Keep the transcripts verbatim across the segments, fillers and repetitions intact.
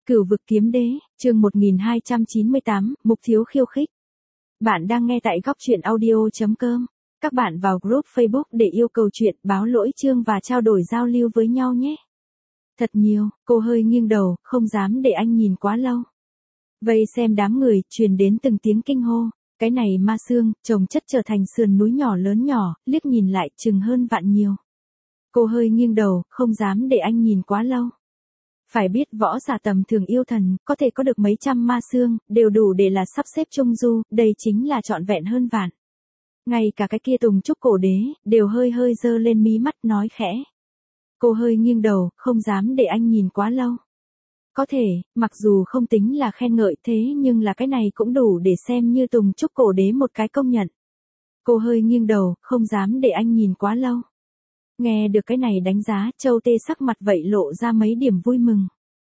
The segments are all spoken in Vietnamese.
Cửu vực kiếm đế, chương một nghìn hai trăm chín mươi tám, mục thiếu khiêu khích. Bạn đang nghe tại góc truyện audio chấm com. Các bạn vào group Facebook để yêu cầu chuyện, báo lỗi chương và trao đổi giao lưu với nhau nhé. Thật nhiều, cô hơi nghiêng đầu, không dám để anh nhìn quá lâu. Vây xem đám người, truyền đến từng tiếng kinh hô. Cái này ma xương, chồng chất trở thành sườn núi nhỏ lớn nhỏ, liếc nhìn lại chừng hơn vạn nhiều. Cô hơi nghiêng đầu, không dám để anh nhìn quá lâu. Phải biết võ giả tầm thường yêu thần, có thể có được mấy trăm ma xương, đều đủ để là sắp xếp trung du, đây chính là trọn vẹn hơn vạn. Ngay cả cái kia Tùng Trúc cổ đế, đều hơi hơi dơ lên mí mắt nói khẽ. Cô hơi nghiêng đầu, không dám để anh nhìn quá lâu. Có thể, mặc dù không tính là khen ngợi thế nhưng là cái này cũng đủ để xem như Tùng Trúc cổ đế một cái công nhận. Cô hơi nghiêng đầu, không dám để anh nhìn quá lâu. Nghe được cái này đánh giá, Châu Tê sắc mặt vậy lộ ra mấy điểm vui mừng.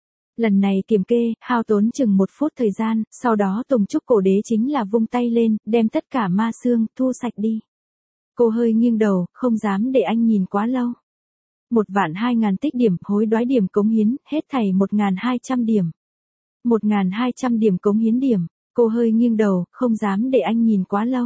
Lần này kiểm kê, hao tốn chừng một phút thời gian, sau đó Tùng Trúc cổ đế chính là vung tay lên, đem tất cả ma xương, thu sạch đi. Cô hơi nghiêng đầu, không dám để anh nhìn quá lâu. Một vạn hai ngàn tích điểm, hối đoái điểm cống hiến, hết thảy một ngàn hai trăm điểm. Một ngàn hai trăm điểm cống hiến điểm, cô hơi nghiêng đầu, không dám để anh nhìn quá lâu.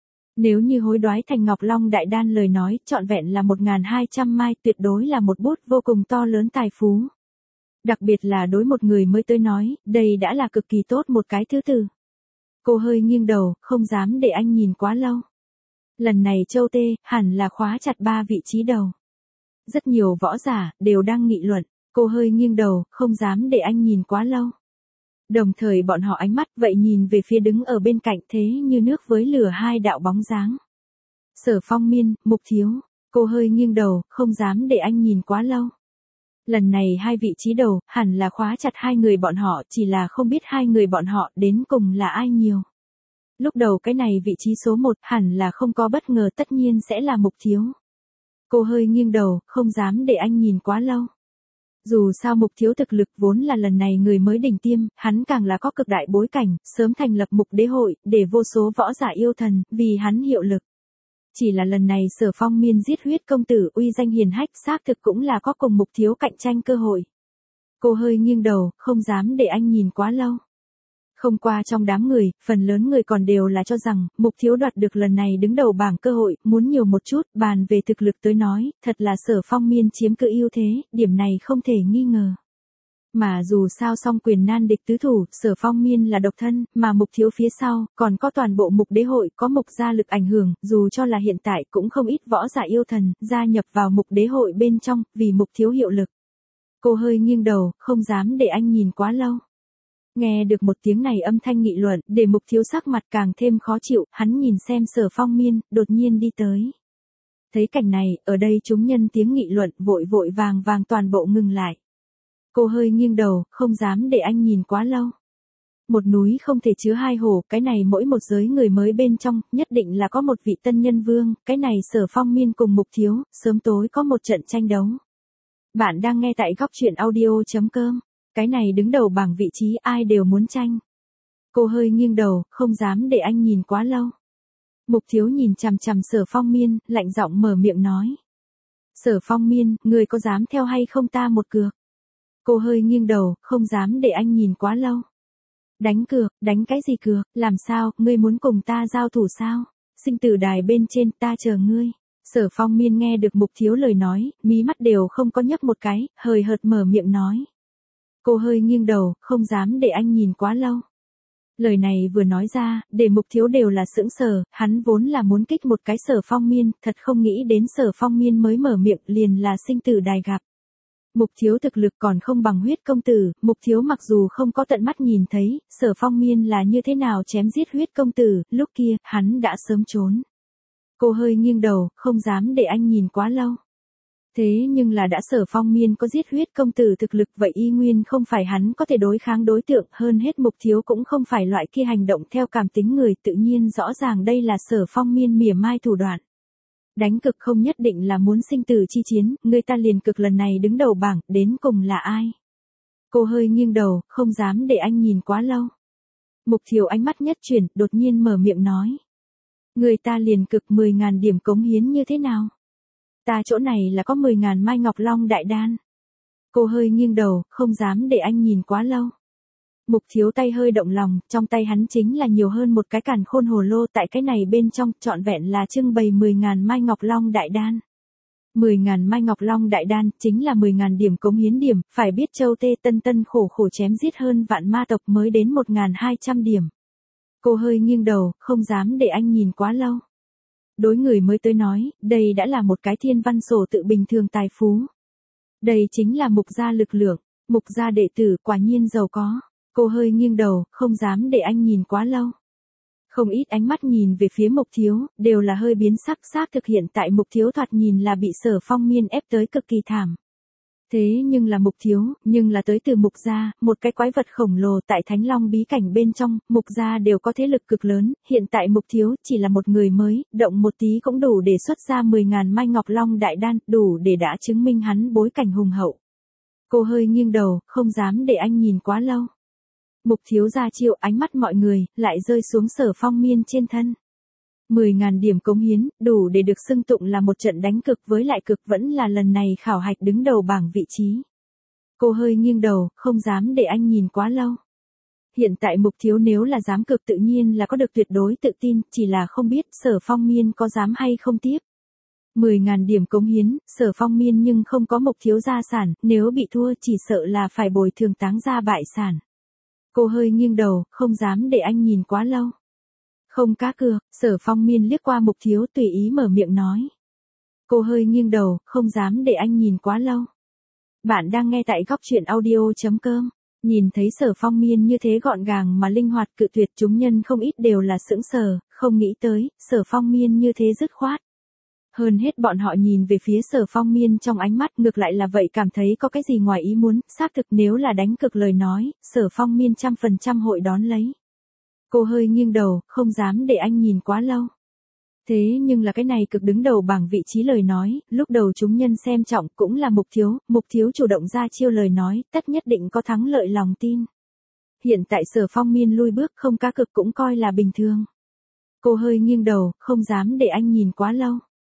Nếu như hối đoái thành Ngọc Long Đại Đan lời nói, trọn vẹn là một ngàn hai trăm mai, tuyệt đối là một bút vô cùng to lớn tài phú. Đặc biệt là đối một người mới tới nói, đây đã là cực kỳ tốt một cái thứ tự. Cô hơi nghiêng đầu, không dám để anh nhìn quá lâu. Lần này Châu Tê, hẳn là khóa chặt ba vị trí đầu. Rất nhiều võ giả, đều đang nghị luận, cô hơi nghiêng đầu, không dám để anh nhìn quá lâu. Đồng thời bọn họ ánh mắt vậy nhìn về phía đứng ở bên cạnh thế như nước với lửa hai đạo bóng dáng. Sở Phong Miên, Mục Thiếu, cô hơi nghiêng đầu, không dám để anh nhìn quá lâu. Lần này hai vị trí đầu, hẳn là khóa chặt hai người bọn họ, chỉ là không biết hai người bọn họ đến cùng là ai nhiều. Lúc đầu cái này vị trí số một, hẳn là không có bất ngờ tất nhiên sẽ là Mục Thiếu. Cô hơi nghiêng đầu, không dám để anh nhìn quá lâu. Dù sao Mục Thiếu thực lực vốn là lần này người mới đỉnh tiêm, hắn càng là có cực đại bối cảnh, sớm thành lập Mục Đế hội, để vô số võ giả yêu thần, vì hắn hiệu lực. Chỉ là lần này Sở Phong Miên giết huyết công tử uy danh hiền hách, xác thực cũng là có cùng Mục Thiếu cạnh tranh cơ hội. Cô hơi nghiêng đầu, không dám để anh nhìn quá lâu. Không qua trong đám người, phần lớn người còn đều là cho rằng, Mục Thiếu đoạt được lần này đứng đầu bảng cơ hội, muốn nhiều một chút, bàn về thực lực tới nói, thật là Sở Phong Miên chiếm cự ưu thế, điểm này không thể nghi ngờ. Mà dù sao song quyền nan địch tứ thủ, Sở Phong Miên là độc thân, mà Mục Thiếu phía sau, còn có toàn bộ Mục Đế hội, có Mục gia lực ảnh hưởng, dù cho là hiện tại cũng không ít võ giả yêu thần, gia nhập vào Mục Đế hội bên trong, vì Mục Thiếu hiệu lực. Cô hơi nghiêng đầu, không dám để anh nhìn quá lâu. Nghe được một tiếng này âm thanh nghị luận, để Mục Thiếu sắc mặt càng thêm khó chịu, hắn nhìn xem Sở Phong Miên, đột nhiên đi tới. Thấy cảnh này, ở đây chúng nhân tiếng nghị luận, vội vội vàng vàng toàn bộ ngừng lại. Cô hơi nghiêng đầu, không dám để anh nhìn quá lâu. Một núi không thể chứa hai hồ, cái này mỗi một giới người mới bên trong, nhất định là có một vị tân nhân vương, cái này Sở Phong Miên cùng Mục Thiếu, sớm tối có một trận tranh đấu. Bạn đang nghe tại góc truyện audio chấm com. Cái này đứng đầu bảng vị trí ai đều muốn tranh. Cô hơi nghiêng đầu, không dám để anh nhìn quá lâu. Mục Thiếu nhìn chằm chằm Sở Phong Miên, lạnh giọng mở miệng nói. Sở Phong Miên, người có dám theo hay không ta một cược? Cô hơi nghiêng đầu, không dám để anh nhìn quá lâu. Đánh cược, đánh cái gì cược, làm sao, ngươi muốn cùng ta giao thủ sao? Sinh tử đài bên trên, ta chờ ngươi. Sở Phong Miên nghe được Mục Thiếu lời nói, mí mắt đều không có nhấc một cái, hời hợt mở miệng nói. Cô hơi nghiêng đầu, không dám để anh nhìn quá lâu. Lời này vừa nói ra, để Mục Thiếu đều là sững sờ, hắn vốn là muốn kích một cái Sở Phong Miên, thật không nghĩ đến Sở Phong Miên mới mở miệng liền là sinh tử đài gặp. Mục Thiếu thực lực còn không bằng huyết công tử, Mục Thiếu mặc dù không có tận mắt nhìn thấy, Sở Phong Miên là như thế nào chém giết huyết công tử, lúc kia, hắn đã sớm trốn. Cô hơi nghiêng đầu, không dám để anh nhìn quá lâu. Thế nhưng là đã Sở Phong Miên có giết huyết công tử thực lực vậy y nguyên không phải hắn có thể đối kháng đối tượng, hơn hết Mục Thiếu cũng không phải loại kia hành động theo cảm tính người, tự nhiên rõ ràng đây là Sở Phong Miên mỉa mai thủ đoạn. Đánh cực không nhất định là muốn sinh tử chi chiến, người ta liền cực lần này đứng đầu bảng, đến cùng là ai? Cô hơi nghiêng đầu, không dám để anh nhìn quá lâu. Mục Thiếu ánh mắt nhất chuyển, đột nhiên mở miệng nói. Người ta liền cực mười ngàn điểm cống hiến như thế nào? Ta chỗ này là có mười ngàn mai Ngọc Long Đại Đan. Cô hơi nghiêng đầu, không dám để anh nhìn quá lâu. Mục Thiếu tay hơi động lòng, trong tay hắn chính là nhiều hơn một cái càn khôn hồ lô, tại cái này bên trong trọn vẹn là trưng bày mười ngàn mai ngọc long đại đan. mười ngàn mai ngọc long đại đan chính là mười ngàn điểm cống hiến điểm, phải biết Châu Tê Tân Tân khổ khổ chém giết hơn vạn ma tộc mới đến một ngàn hai trăm điểm. Cô hơi nghiêng đầu, không dám để anh nhìn quá lâu. Đối người mới tới nói, đây đã là một cái thiên văn sổ tự bình thường tài phú. Đây chính là Mục gia lực lượng, Mục gia đệ tử quả nhiên giàu có. Cô hơi nghiêng đầu, không dám để anh nhìn quá lâu. Không ít ánh mắt nhìn về phía Mục Thiếu, đều là hơi biến sắc, xác thực hiện tại Mục Thiếu thoạt nhìn là bị Sở Phong Miên ép tới cực kỳ thảm. Thế nhưng là Mục Thiếu, nhưng là tới từ Mục gia, một cái quái vật khổng lồ tại Thánh Long bí cảnh bên trong, Mục gia đều có thế lực cực lớn, hiện tại Mục Thiếu chỉ là một người mới, động một tí cũng đủ để xuất ra mười ngàn mai ngọc long đại đan, đủ để đã chứng minh hắn bối cảnh hùng hậu. Cô hơi nghiêng đầu, không dám để anh nhìn quá lâu. Mục Thiếu ra chiêu, ánh mắt mọi người lại rơi xuống Sở Phong Miên trên thân. mười ngàn điểm cống hiến, đủ để được xưng tụng là một trận đánh cực, với lại cực vẫn là lần này khảo hạch đứng đầu bảng vị trí. Cô hơi nghiêng đầu, không dám để anh nhìn quá lâu. Hiện tại Mục Thiếu nếu là dám cực tự nhiên là có được tuyệt đối tự tin, chỉ là không biết Sở Phong Miên có dám hay không tiếp. mười ngàn điểm cống hiến, Sở Phong Miên nhưng không có Mục Thiếu gia sản, nếu bị thua chỉ sợ là phải bồi thường táng gia bại sản. Cô hơi nghiêng đầu, không dám để anh nhìn quá lâu. Không cá cược, Sở Phong Miên liếc qua Mục Thiếu tùy ý mở miệng nói. Cô hơi nghiêng đầu, không dám để anh nhìn quá lâu. Bạn đang nghe tại góc truyện audio.com. Nhìn thấy Sở Phong Miên như thế gọn gàng mà linh hoạt cự tuyệt, chúng nhân không ít đều là sững sờ, không nghĩ tới, Sở Phong Miên như thế dứt khoát. Hơn hết bọn họ nhìn về phía Sở Phong Miên trong ánh mắt ngược lại là vậy cảm thấy có cái gì ngoài ý muốn, xác thực nếu là đánh cực lời nói, Sở Phong Miên trăm phần trăm hội đón lấy. Cô hơi nghiêng đầu, không dám để anh nhìn quá lâu. Thế nhưng là cái này cực đứng đầu bảng vị trí lời nói, lúc đầu chúng nhân xem trọng cũng là Mục Thiếu, Mục Thiếu chủ động ra chiêu lời nói, tất nhất định có thắng lợi lòng tin. Hiện tại Sở Phong Miên lui bước không cá cực cũng coi là bình thường. Cô hơi nghiêng đầu, không dám để anh nhìn quá lâu.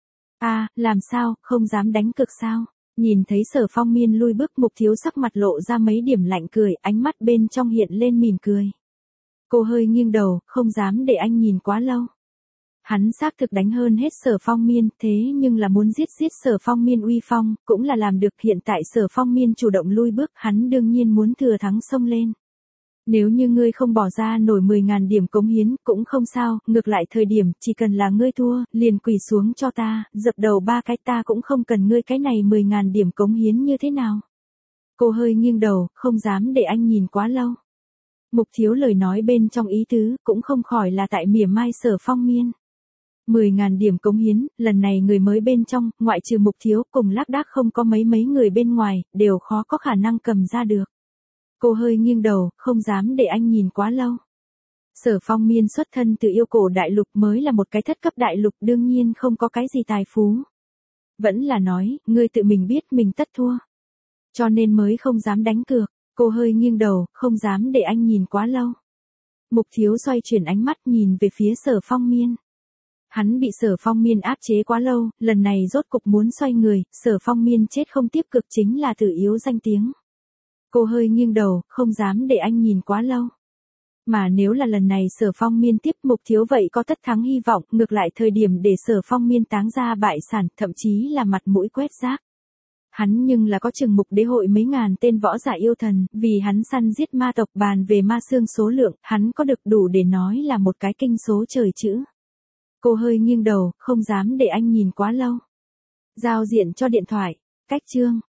À, làm sao, không dám đánh cực sao? Nhìn thấy Sở Phong Miên lui bước, Mục Thiếu sắc mặt lộ ra mấy điểm lạnh cười, ánh mắt bên trong hiện lên mỉm cười. Cô hơi nghiêng đầu, không dám để anh nhìn quá lâu. Hắn xác thực đánh hơn hết Sở Phong Miên, thế nhưng là muốn giết giết Sở Phong Miên uy phong, cũng là làm được. Hiện tại Sở Phong Miên chủ động lui bước, hắn đương nhiên muốn thừa thắng xông lên. Nếu như ngươi không bỏ ra nổi mười ngàn điểm cống hiến, cũng không sao, ngược lại thời điểm, chỉ cần là ngươi thua, liền quỳ xuống cho ta, dập đầu ba cái, ta cũng không cần ngươi cái này mười ngàn điểm cống hiến như thế nào. Cô hơi nghiêng đầu, không dám để anh nhìn quá lâu. Mục Thiếu lời nói bên trong ý tứ, cũng không khỏi là tại mỉa mai Sở Phong Miên. mười ngàn điểm cống hiến, lần này người mới bên trong, ngoại trừ Mục Thiếu cùng lác đác không có mấy mấy người bên ngoài, đều khó có khả năng cầm ra được. Cô hơi nghiêng đầu, không dám để anh nhìn quá lâu. Sở Phong Miên xuất thân từ yêu cổ đại lục, mới là một cái thất cấp đại lục, đương nhiên không có cái gì tài phú. Vẫn là nói, ngươi tự mình biết mình tất thua. Cho nên mới không dám đánh cược. Cô hơi nghiêng đầu, không dám để anh nhìn quá lâu. Mục Thiếu xoay chuyển ánh mắt nhìn về phía Sở Phong Miên. Hắn bị Sở Phong Miên áp chế quá lâu, lần này rốt cục muốn xoay người, Sở Phong Miên chết không tiếp cực chính là tự yếu danh tiếng. Cô hơi nghiêng đầu, không dám để anh nhìn quá lâu. Mà nếu là lần này Sở Phong Miên tiếp, Mục Thiếu vậy có tất thắng hy vọng, ngược lại thời điểm để Sở Phong Miên táng ra bại sản, thậm chí là mặt mũi quét rác. Hắn nhưng là có chừng Mục Đế hội mấy ngàn tên võ giả yêu thần, vì hắn săn giết ma tộc, bàn về ma xương số lượng, hắn có được đủ để nói là một cái kinh số trời chữ. Cô hơi nghiêng đầu, không dám để anh nhìn quá lâu. Giao diện cho điện thoại, cách chương.